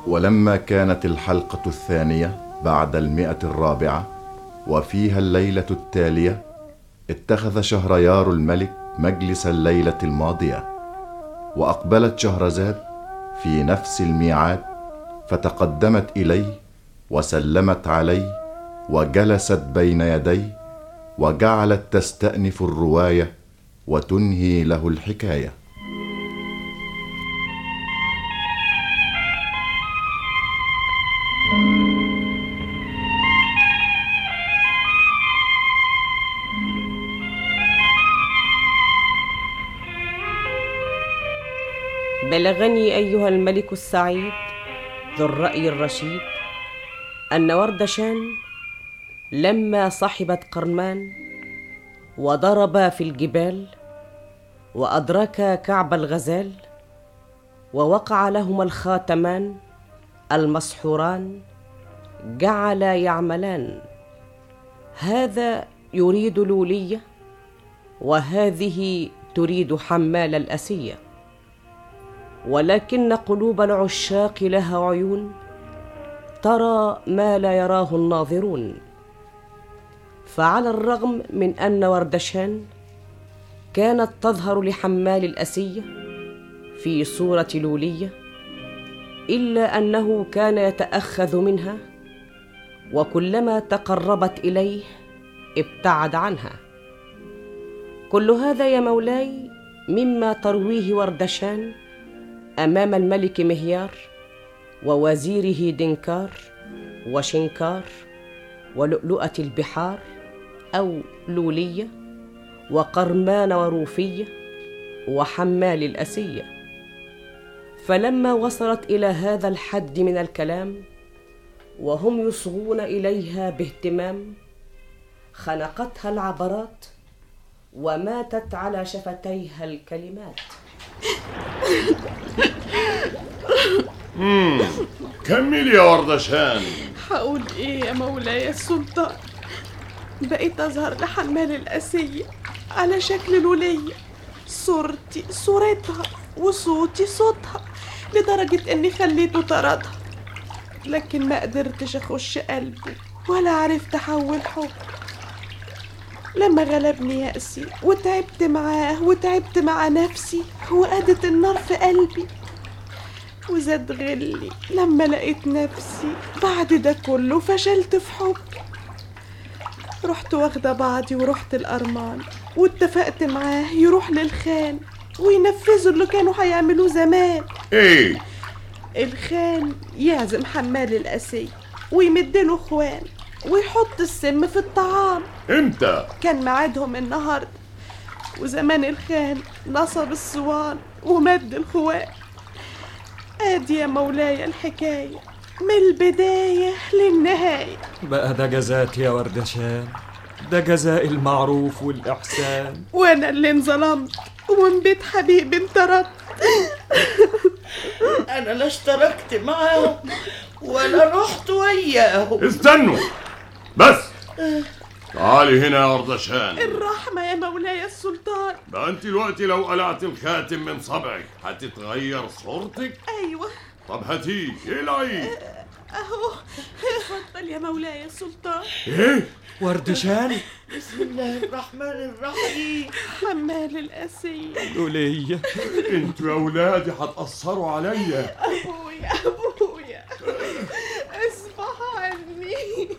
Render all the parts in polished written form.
ولما كانت الحلقة الثانية بعد 104 وفيها الليلة التالية، اتخذ شهريار الملك مجلس الليلة الماضية، وأقبلت شهرزاد في نفس الميعاد، فتقدمت إليه وسلمت عليه وجلست بين يديه، وجعلت تستأنف الرواية وتنهي له الحكاية. بلغني أيها الملك السعيد ذو الرأي الرشيد أن وردشان لما صحبت قرمان وضربا في الجبال وأدركا كعب الغزال، ووقع لهما الخاتمان المسحوران، جعلا يعملان، هذا يريد لولية وهذه تريد حمال الأسية، ولكن قلوب العشاق لها عيون ترى ما لا يراه الناظرون. فعلى الرغم من أن وردشان كانت تظهر لحمال الأسية في صورة لولية، إلا أنه كان يتأخذ منها، وكلما تقربت إليه ابتعد عنها. كل هذا يا مولاي مما ترويه وردشان أمام الملك مهيار ووزيره دنكار وشنكار ولؤلؤة البحار أو لولية وقرمان وروفية وحمال الأسية. فلما وصلت إلى هذا الحد من الكلام وهم يصغون إليها باهتمام، خنقتها العبرات وماتت على شفتيها الكلمات. كمل يا وردشان. هقول ايه يا مولاي السلطان؟ بقيت اظهر لحمال الأسية على شكل لولية، صورتي صورتها وصوتي صوتها، لدرجة اني خليته طردها، لكن ما قدرتش اخش قلبه ولا عرفت احول حب. لما غلبني يأسي وتعبت معاه وتعبت مع نفسي، وقادت النار في قلبي وزاد غلي لما لقيت نفسي بعد ده كله فشلت في حب. رحت واخدة بعضي ورحت الأرمان، واتفقت معاه يروح للخان وينفذوا اللي كانوا هيعملوه زمان. ايه؟ الخان يعزم حمال الأسية ويمدله اخوان ويحط السم في الطعام. امتى؟ كان ميعادهم النهارده، وزمان الخان نصب الصوان ومد الخوان. ادي يا مولاي الحكاية من البداية للنهاية. بقى ده جزاك يا وردشان، ده جزاء المعروف والإحسان. وانا اللي انظلمت ومن بيت حبيبي انطردت. انا لا اشتركت معاهم ولا رحت وياهم. استنوا بس. تعالي هنا يا وردشان. الرحمة يا مولاي السلطان. بقى انت دلوقتي لو قلعت الخاتم من صبعك هتتغير صورتك؟ ايوه. طب هاتيه. ايه العيب؟ اهو. اتفضل يا مولاي السلطان. ايه؟ وردشان. بسم الله الرحمن الرحيم. حمال الأسية. لولية. انتوا يا ولادي هتأثروا عليا. ابويا ابويا اصبح عني.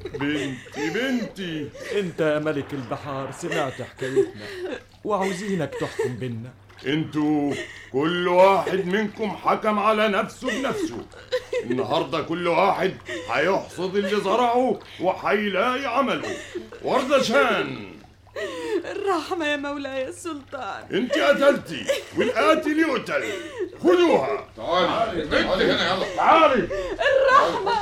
بنتي انت يا ملك البحار سمعت حكايتنا وعاوزينك تحكم بينا. انتوا كل واحد منكم حكم على نفسه بنفسه. النهارده كل واحد هيحصد اللي زرعه وهيلاقي عمله. وردشان. الرحمة يا مولاي السلطان. انت قتلتي والقاتل يقتل. خذوها. تعالي هنا يلا. تعالي. الرحمة.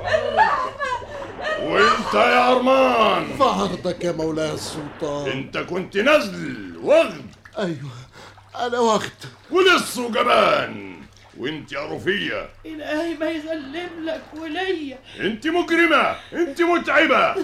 وانت يا ارمان. في عرضك يا مولاي السلطان. انت كنت نزل واخد. ايوه انا واخد ولص وجبان. وانت يا رفية إلهي ما يغلب لك وليا. انت مجرمة، انت متعبة.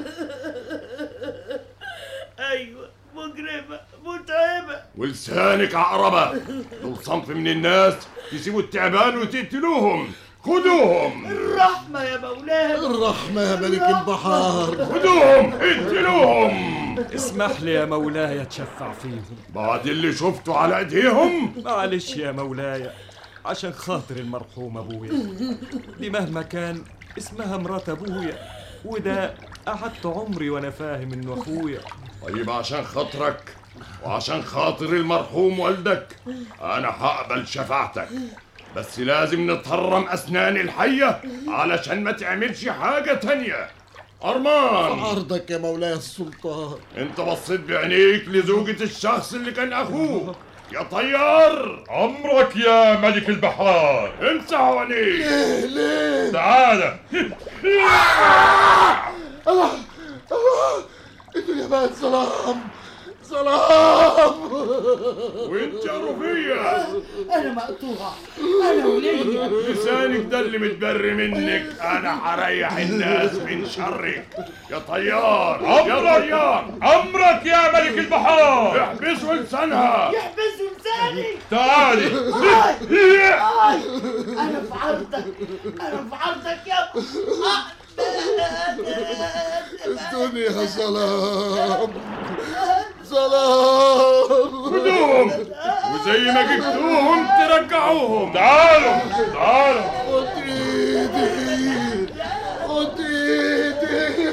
ايوه مجرمة متعبة. ولسانك عقربة. دول صنف من الناس يسيبوا التعبان وتقتلوهم. خذوهم. الرحمة يا مولاي. الرحمة يا ملك البحار. خذوهم اقتلوهم. اسمح لي يا مولاي اتشفع فيهم بعد اللي شفته على ايديهم. معلش يا مولاي، عشان خاطر المرحوم ابويا، دي مهما كان اسمها مرات ابويا، وده قعدت عمري وانا فاهم انه اخويا. طيب عشان خاطرك وعشان خاطر المرحوم والدك انا هقبل شفاعتك، بس لازم نتهرم اسنان الحية علشان ما تعملش حاجة تانية. أرمان، عرضك يا مولاي السلطان. انت بصيت بعينيك لزوجة الشخص اللي كان اخوك يا طيار. عمرك يا ملك البحار. امسح عينيك. ليه؟ تعال. الدنيا بقت ظلام ظلام. وانت يا رفيع أنا مقطوعة، أنا وليا. لسانك ده اللي متبري منك. انا هريح الناس من شرك يا طيار. يا طيار، عمرك يا ملك البحار. احبسوا لسانها. يحبسوا لساني. تعالي. أنا في عرضك، أنا في عرضك يا الدنيا ظلام ظلام. خذوهم وزي ما جبتوهم ترجعوهم. تعالوا تعالوا. خد ايدي خد ايدي.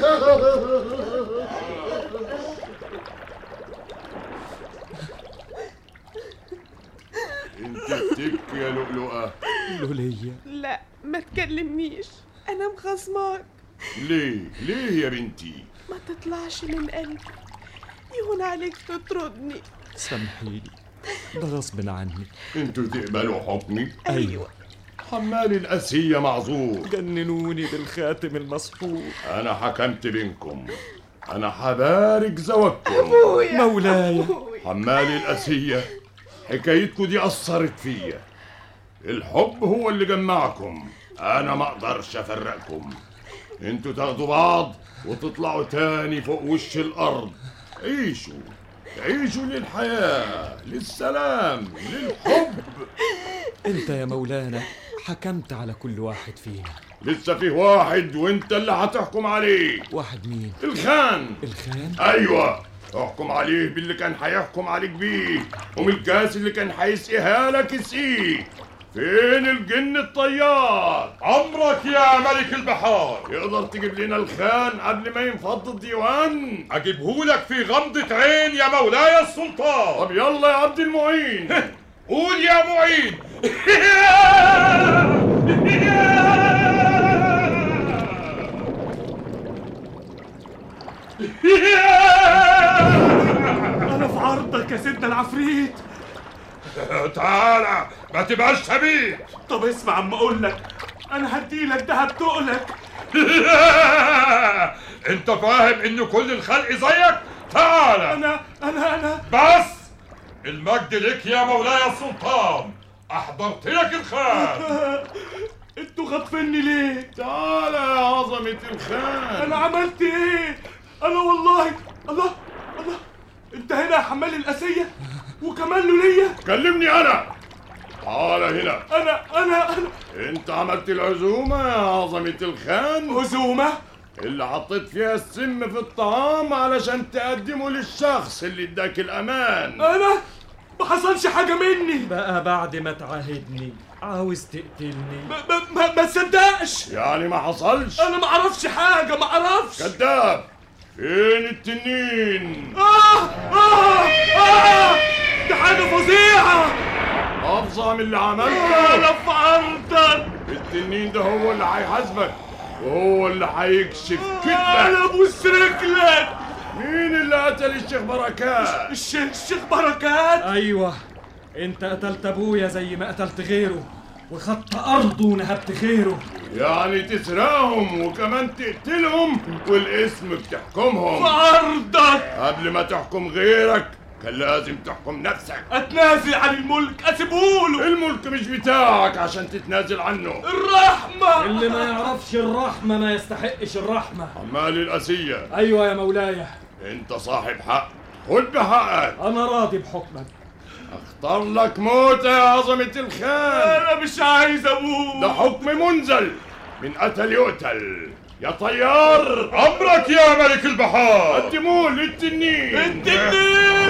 انت بتبكي يا لؤلؤة. لولية، لا ما تكلمنيش، انا مخصماك. ليه يا بنتي؟ ما تطلعش من قلبي، يهون عليك تطردني. سامحيني، ده غصب عني. انتوا تقبلوا حكمي؟ ايوه، حمال الأسية معذور. جننوني بالخاتم المسحور. أنا حكمت بينكم، أنا حبارك زواجكم. مولاي، حمال الأسية حكايتكم دي أثرت فيا. الحب هو اللي جمعكم، أنا ما أقدرش أفرقكم. انتوا تاخدوا بعض وتطلعوا تاني فوق وش الأرض. عيشوا للحياة، للسلام، للحب. انت يا مولانا حكمت على كل واحد فينا. لسه فيه واحد وانت اللي هتحكم عليه. واحد مين؟ الخان. الخان؟ ايوه، احكم عليه باللي كان هيحكم عليك بيه، ومن الكاس اللي كان هيسقيها لك اسقيه. فين الجن الطيار؟ عمرك يا ملك البحار. يقدر تجيب لنا الخان قبل ما ينفض الديوان؟ اجيبهولك في غمضة عين يا مولاي السلطان. طب يلا يا عبد المعين. قول يا معين. انا في عرضك يا سيدنا العفريت. تعالى ما تبقاش سبيل. طب اسمع عم اقول لك، انا هديلك دهب تقلك. انت فاهم ان كل الخلق زيك؟ تعالى. انا بس المجد لك يا مولاي السلطان، احضرت لك الخان. انتوا خاطفيني ليه؟ تعالى يا عظمة الخان. انا عملت ايه؟ انا والله الله انت هنا يا حمال الاسية وكمان لولية؟ كلمني انا. تعالى هنا. انا انت عملت العزومة يا عظمة الخان. عزومة؟ اللي حطيت فيها السم في الطعام علشان تقدمه للشخص اللي اداك الامان. انا ما حصلش حاجة مني. بقى بعد ما تعاهدني عاوز تقتلني؟ ما تصدقش. يعني ما حصلش؟ انا ما اعرفش حاجة، ما اعرفش. كذاب. فين التنين؟ دي حاجة فظيعة. افظع من اللي عملته. انا في عرضك. التنين ده هو اللي هيحاسبك وهو اللي هيكشف كذبك. انا ابوس رجلك. مين اللي قتل الشيخ بركات؟ الشيخ بركات؟ ايوه، انت قتلت ابويا زي ما قتلت غيره، وخدت ارضه ونهبت غيره. يعني تسرقهم وكمان تقتلهم والاسم بتحكمهم. في عرضك. قبل ما تحكم غيرك كان لازم تحكم نفسك. اتنازل عن الملك، اسيبهوله. الملك مش بتاعك عشان تتنازل عنه. الرحمة. اللي ما يعرفش الرحمة ما يستحقش الرحمة. حمال الأسية. ايوه يا مولاي. انت صاحب حق، خد بحقك. انا راضي بحكمك، اختار لك موتة يا عظمة الخان. انا مش عايز اموت. ده حكم منزل، من قتل يقتل. يا طيار امرك يا ملك البحار. قدموه للتنين. التنين.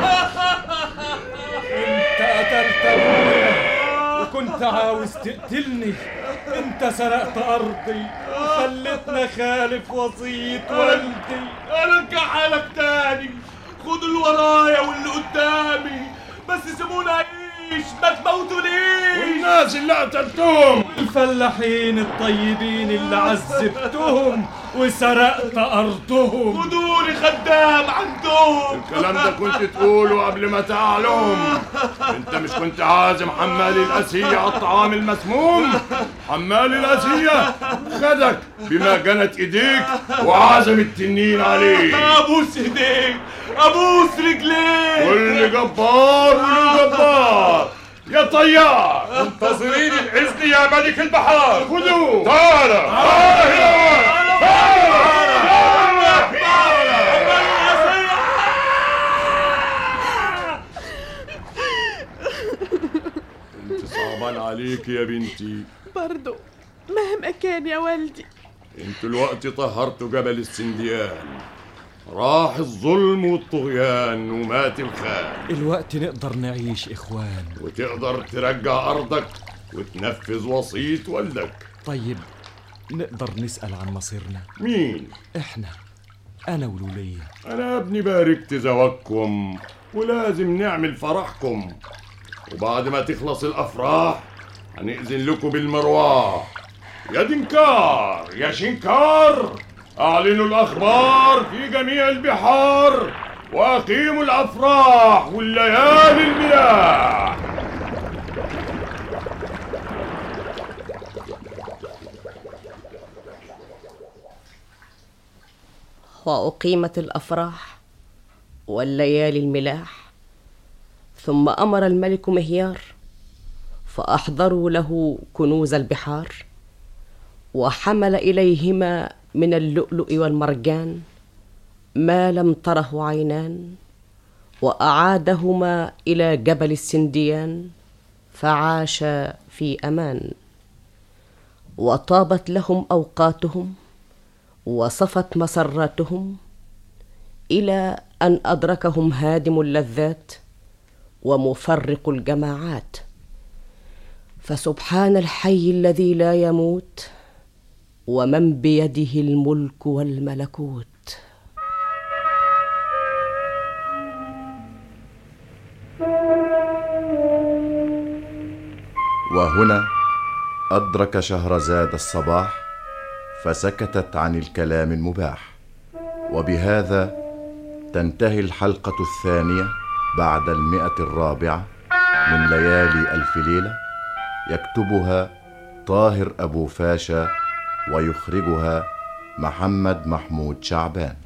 انت قتلت ابويا وكنت عاوز تقتلني. انت سرقت ارضي وخلتنا خالف وصية والدي. انا ارجع حالك تاني. خدوا اللي ورايا واللي قدامي، بس سيبوني اعيش، ما تموتونيش. والناس اللي قتلتهم، الفلاحين الطيبين اللي عذبتهم وسرقت ارضهم، خدوني خدام عندهم. الكلام ده كنت تقوله قبل ما تعلم. انت مش كنت عازم حمال الاسية على الطعام المسموم؟ حمال الاسية خدك بما جنت ايديك وعزم التنين عليك. ابوس ايديك، ابوس رجليك. كل جبار وله جبار. يا طيار منتظرين الاذن يا ملك البحار. خذوه. تعال انت صعبان عليك يا بنتي. برضو مهما كان يا والدي. انتوا الوقت طهرتوا جبل السنديان، راح الظلم والطغيان ومات الخان. الوقت نقدر نعيش إخوان، وتقدر ترجع أرضك وتنفذ وصية والدك. طيب نقدر نسأل عن مصيرنا؟ مين؟ إحنا، أنا والولية. أنا يا ابني باركت زواجكم ولازم نعمل فرحكم، وبعد ما تخلص الأفراح هنأذن لكم بالمرواح. يا دنكار يا شنكار، أعلنوا الأخبار في جميع البحار، وأقيموا الأفراح والليالي الملاح. وأقيمت الأفراح والليالي الملاح. ثم أمر الملك مهيار فأحضروا له كنوز البحار، وحمل إليهما من اللؤلؤ والمرجان ما لم تره عينان، وأعادهما إلى جبل السنديان فعاشا في أمان. وطابت لهم أوقاتهم وصفت مسراتهم، إلى أن أدركهم هادم اللذات ومفرق الجماعات. فسبحان الحي الذي لا يموت، ومن بيده الملك والملكوت. وهنا أدرك شهرزاد الصباح فسكتت عن الكلام المباح. وبهذا تنتهي الحلقة الثانية بعد 104 من ليالي ألف ليلة، يكتبها طاهر أبو فاشا ويخرجها محمد محمود شعبان.